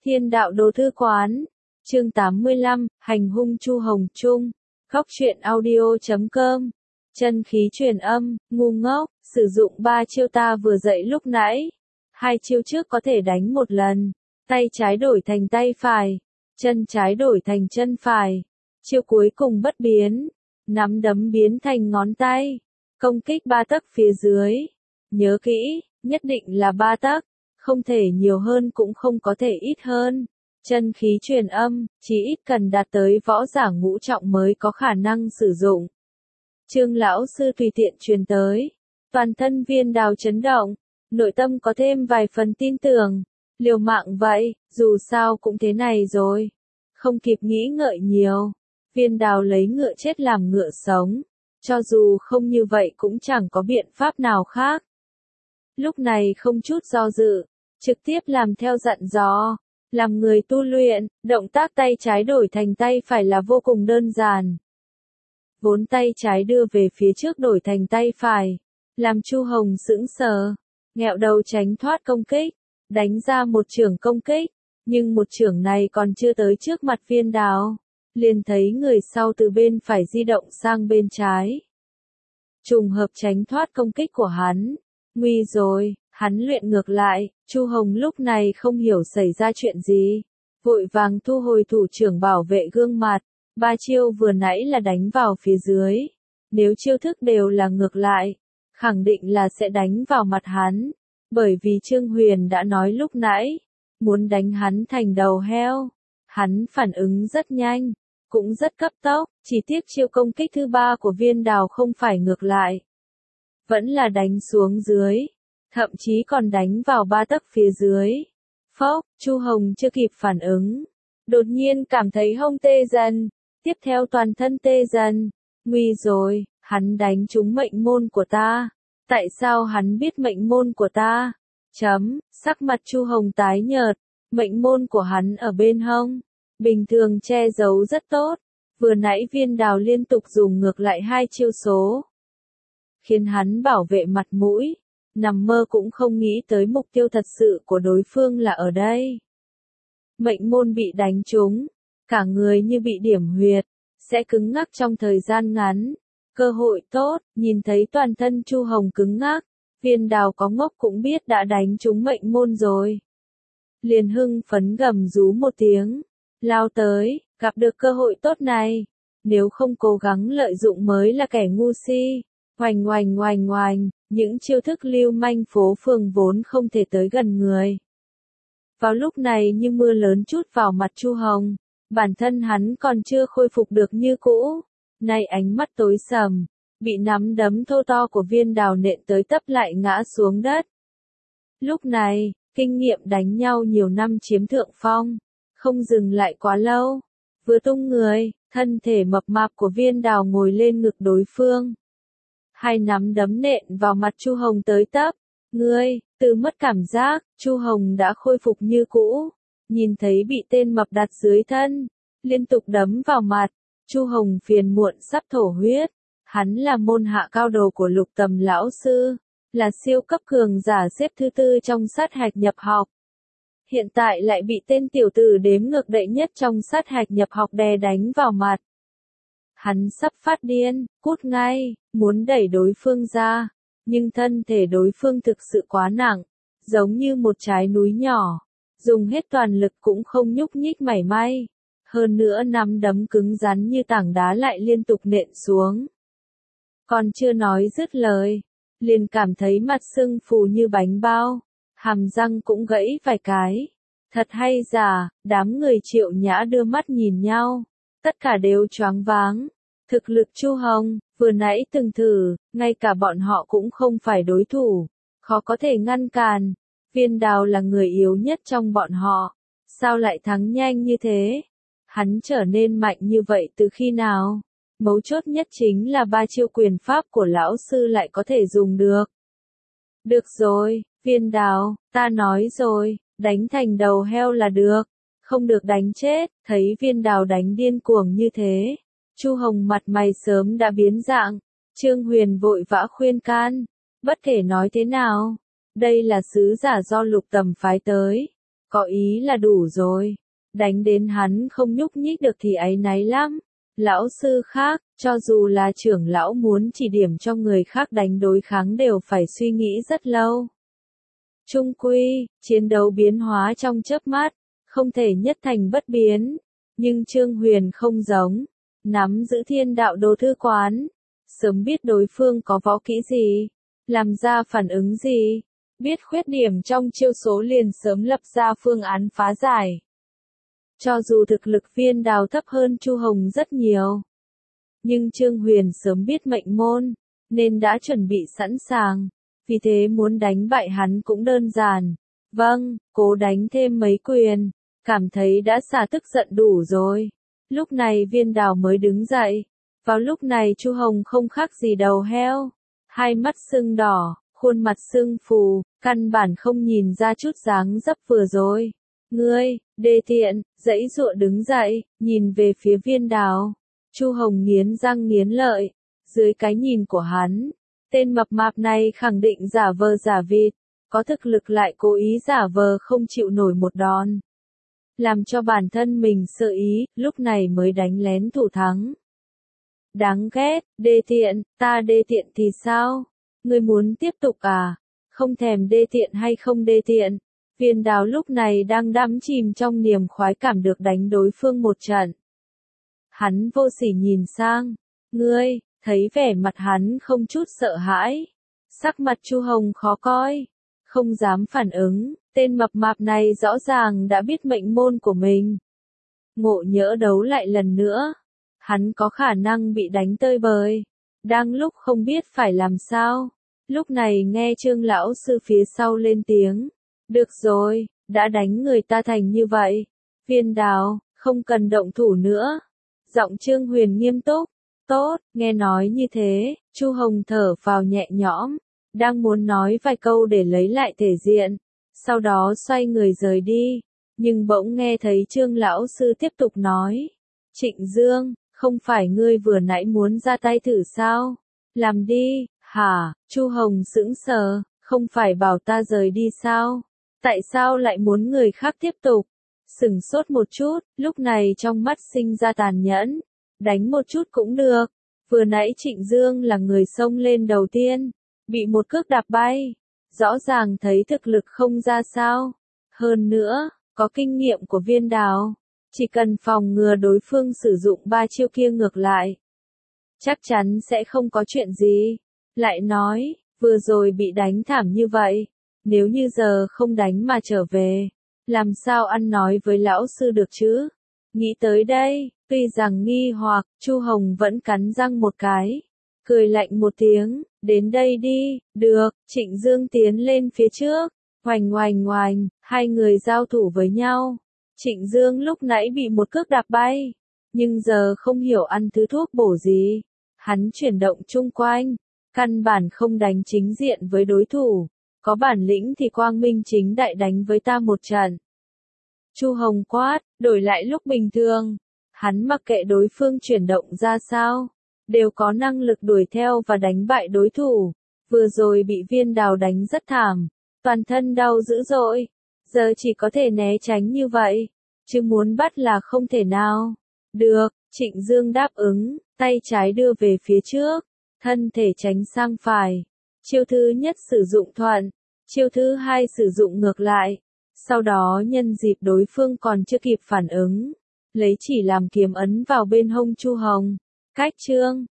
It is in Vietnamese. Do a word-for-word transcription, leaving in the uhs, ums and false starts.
Thiên đạo đồ thư quán. Chương tám mươi lăm, hành hung Chu Hồng Trung. Góc truyện audio chấm com. Chân khí truyền âm, ngu ngốc, sử dụng ba chiêu ta vừa dạy lúc nãy. Hai chiêu trước có thể đánh một lần. Tay trái đổi thành tay phải. Chân trái đổi thành chân phải. Chiêu cuối cùng bất biến. Nắm đấm biến thành ngón tay. Công kích ba tấc phía dưới. Nhớ kỹ, nhất định là ba tấc. Không thể nhiều hơn cũng không có thể ít hơn. Chân khí truyền âm, chỉ ít cần đạt tới võ giả ngũ trọng mới có khả năng sử dụng. Trương lão sư tùy tiện truyền tới. Toàn thân Viên Đào chấn động, nội tâm có thêm vài phần tin tưởng. Liều mạng vậy, dù sao cũng thế này rồi. Không kịp nghĩ ngợi nhiều. Viên Đào lấy ngựa chết làm ngựa sống. Cho dù không như vậy cũng chẳng có biện pháp nào khác. Lúc này không chút do dự, trực tiếp làm theo dặn dò. Làm người tu luyện, động tác tay trái đổi thành tay phải là vô cùng đơn giản. Vốn tay trái đưa về phía trước đổi thành tay phải. Làm Chu Hồng sững sờ, nghẹo đầu tránh thoát công kích, đánh ra một chưởng công kích. Nhưng một chưởng này còn chưa tới trước mặt Viên Đào. Liền thấy người sau từ bên phải di động sang bên trái. Trùng hợp tránh thoát công kích của hắn. Nguy rồi, hắn luyện ngược lại. Chu Hồng lúc này không hiểu xảy ra chuyện gì. Vội vàng thu hồi thủ trưởng bảo vệ gương mặt. Ba chiêu vừa nãy là đánh vào phía dưới. Nếu chiêu thức đều là ngược lại, khẳng định là sẽ đánh vào mặt hắn. Bởi vì Trương Huyền đã nói lúc nãy, muốn đánh hắn thành đầu heo. Hắn phản ứng rất nhanh, cũng rất cấp tốc, chỉ tiếc chiêu công kích thứ ba của Viên Đào không phải ngược lại. Vẫn là đánh xuống dưới, thậm chí còn đánh vào ba tấc phía dưới. Phốc, Chu Hồng chưa kịp phản ứng, đột nhiên cảm thấy hông tê dần, tiếp theo toàn thân tê dần. Nguy rồi, hắn đánh trúng mệnh môn của ta. Tại sao hắn biết mệnh môn của ta? Chấm, sắc mặt Chu Hồng tái nhợt, mệnh môn của hắn ở bên hông. Bình thường che giấu rất tốt, vừa nãy Viên Đào liên tục dùng ngược lại hai chiêu số. Khiến hắn bảo vệ mặt mũi, nằm mơ cũng không nghĩ tới mục tiêu thật sự của đối phương là ở đây. Mệnh môn bị đánh trúng, cả người như bị điểm huyệt, sẽ cứng ngắc trong thời gian ngắn. Cơ hội tốt, nhìn thấy toàn thân Chu Hồng cứng ngắc, Viên Đào có ngốc cũng biết đã đánh trúng mệnh môn rồi. Liền hưng phấn gầm rú một tiếng, lao tới, gặp được cơ hội tốt này. Nếu không cố gắng lợi dụng mới là kẻ ngu si. Oành oành oành oành, những chiêu thức lưu manh phố phường vốn không thể tới gần người. Vào lúc này như mưa lớn trút vào mặt Chu Hồng, bản thân hắn còn chưa khôi phục được như cũ. Nay ánh mắt tối sầm, bị nắm đấm thô to của Viên Đào nện tới tấp lại ngã xuống đất. Lúc này, kinh nghiệm đánh nhau nhiều năm chiếm thượng phong, không dừng lại quá lâu. Vừa tung người, thân thể mập mạp của Viên Đào ngồi lên ngực đối phương. Hai nắm đấm nện vào mặt Chu Hồng tới tấp. Ngươi, từ mất cảm giác, Chu Hồng đã khôi phục như cũ. Nhìn thấy bị tên mập đặt dưới thân, liên tục đấm vào mặt. Chu Hồng phiền muộn sắp thổ huyết. Hắn là môn hạ cao đồ của Lục Tầm lão sư, là siêu cấp cường giả xếp thứ tư trong sát hạch nhập học. Hiện tại lại bị tên tiểu tử đếm ngược đệ nhất trong sát hạch nhập học đè đánh vào mặt. Hắn sắp phát điên, cút ngay, muốn đẩy đối phương ra, nhưng thân thể đối phương thực sự quá nặng, giống như một trái núi nhỏ, dùng hết toàn lực cũng không nhúc nhích mảy may. Hơn nữa nắm đấm cứng rắn như tảng đá lại liên tục nện xuống. Còn chưa nói dứt lời, liền cảm thấy mặt sưng phù như bánh bao, hàm răng cũng gãy vài cái. Thật hay giả, đám người Triệu Nhã đưa mắt nhìn nhau, tất cả đều choáng váng. Thực lực Chu Hồng, vừa nãy từng thử, ngay cả bọn họ cũng không phải đối thủ, khó có thể ngăn cản. Viên Đào là người yếu nhất trong bọn họ, sao lại thắng nhanh như thế? Hắn trở nên mạnh như vậy từ khi nào? Mấu chốt nhất chính là ba chiêu quyền pháp của lão sư lại có thể dùng được. Được rồi, Viên Đào, ta nói rồi, đánh thành đầu heo là được, không được đánh chết. Thấy Viên Đào đánh điên cuồng như thế, Chu Hồng mặt mày sớm đã biến dạng. Trương Huyền vội vã khuyên can, bất kể nói thế nào, đây là sứ giả do Lục Tầm phái tới, có ý là đủ rồi. Đánh đến hắn không nhúc nhích được thì áy náy lắm. Lão sư khác, cho dù là trưởng lão muốn chỉ điểm cho người khác đánh đối kháng đều phải suy nghĩ rất lâu. Chung quy, chiến đấu biến hóa trong chớp mắt, không thể nhất thành bất biến. Nhưng Trương Huyền không giống, nắm giữ thiên đạo đồ thư quán, sớm biết đối phương có võ kỹ gì, làm ra phản ứng gì, biết khuyết điểm trong chiêu số liền sớm lập ra phương án phá giải. Cho dù thực lực Viên Đào thấp hơn Chu Hồng rất nhiều, nhưng Trương Huyền sớm biết mệnh môn, nên đã chuẩn bị sẵn sàng, vì thế muốn đánh bại hắn cũng đơn giản. Vâng, cố đánh thêm mấy quyền, cảm thấy đã xả tức giận đủ rồi. Lúc này Viên Đào mới đứng dậy. Vào lúc này Chu Hồng không khác gì đầu heo, hai mắt sưng đỏ, khuôn mặt sưng phù, căn bản không nhìn ra chút dáng dấp vừa rồi. Ngươi, đê tiện, giãy giụa đứng dậy, nhìn về phía Viên Đào. Chu Hồng nghiến răng nghiến lợi, dưới cái nhìn của hắn, tên mập mạp này khẳng định giả vờ giả vịt, có thực lực lại cố ý giả vờ không chịu nổi một đòn. Làm cho bản thân mình sợ ý, lúc này mới đánh lén thủ thắng. Đáng ghét, đê tiện, ta đê tiện thì sao? Ngươi muốn tiếp tục à? Không thèm đê tiện hay không đê tiện? Viên Đào lúc này đang đắm chìm trong niềm khoái cảm được đánh đối phương một trận. Hắn vô sỉ nhìn sang, ngươi, thấy vẻ mặt hắn không chút sợ hãi. Sắc mặt Chu Hồng khó coi, không dám phản ứng, tên mập mạp này rõ ràng đã biết mệnh môn của mình. Ngộ nhỡ đấu lại lần nữa, hắn có khả năng bị đánh tơi bời. Đang lúc không biết phải làm sao, lúc này nghe Trương lão sư phía sau lên tiếng. Được rồi, đã đánh người ta thành như vậy. Viên Đào, không cần động thủ nữa. Giọng Trương Huyền nghiêm túc. Tốt, nghe nói như thế, Chu Hồng thở vào nhẹ nhõm, đang muốn nói vài câu để lấy lại thể diện, sau đó xoay người rời đi, nhưng bỗng nghe thấy Trương lão sư tiếp tục nói. Trịnh Dương, không phải ngươi vừa nãy muốn ra tay thử sao? Làm đi, hả? Chu Hồng sững sờ, không phải bảo ta rời đi sao? Tại sao lại muốn người khác tiếp tục? Sửng sốt một chút, lúc này trong mắt sinh ra tàn nhẫn. Đánh một chút cũng được. Vừa nãy Trịnh Dương là người xông lên đầu tiên, bị một cước đạp bay. Rõ ràng thấy thực lực không ra sao. Hơn nữa, có kinh nghiệm của Viên Đào. Chỉ cần phòng ngừa đối phương sử dụng ba chiêu kia ngược lại, chắc chắn sẽ không có chuyện gì. Lại nói, vừa rồi bị đánh thảm như vậy, nếu như giờ không đánh mà trở về, làm sao ăn nói với lão sư được chứ? Nghĩ tới đây, tuy rằng nghi hoặc, Chu Hồng vẫn cắn răng một cái, cười lạnh một tiếng, đến đây đi, được. Trịnh Dương tiến lên phía trước, oành oành oành, hai người giao thủ với nhau. Trịnh Dương lúc nãy bị một cước đạp bay, nhưng giờ không hiểu ăn thứ thuốc bổ gì. Hắn chuyển động chung quanh, căn bản không đánh chính diện với đối thủ. Có bản lĩnh thì quang minh chính đại đánh với ta một trận. Chu Hồng quát, đổi lại lúc bình thường. Hắn mặc kệ đối phương chuyển động ra sao, đều có năng lực đuổi theo và đánh bại đối thủ. Vừa rồi bị Viên Đào đánh rất thảm, toàn thân đau dữ dội. Giờ chỉ có thể né tránh như vậy, chứ muốn bắt là không thể nào. Được, Trịnh Dương đáp ứng, tay trái đưa về phía trước, thân thể tránh sang phải. Chiêu thứ nhất sử dụng thuận, chiêu thứ hai sử dụng ngược lại. Sau đó nhân dịp đối phương còn chưa kịp phản ứng, lấy chỉ làm kiếm ấn vào bên hông Chu Hồng. Cách chương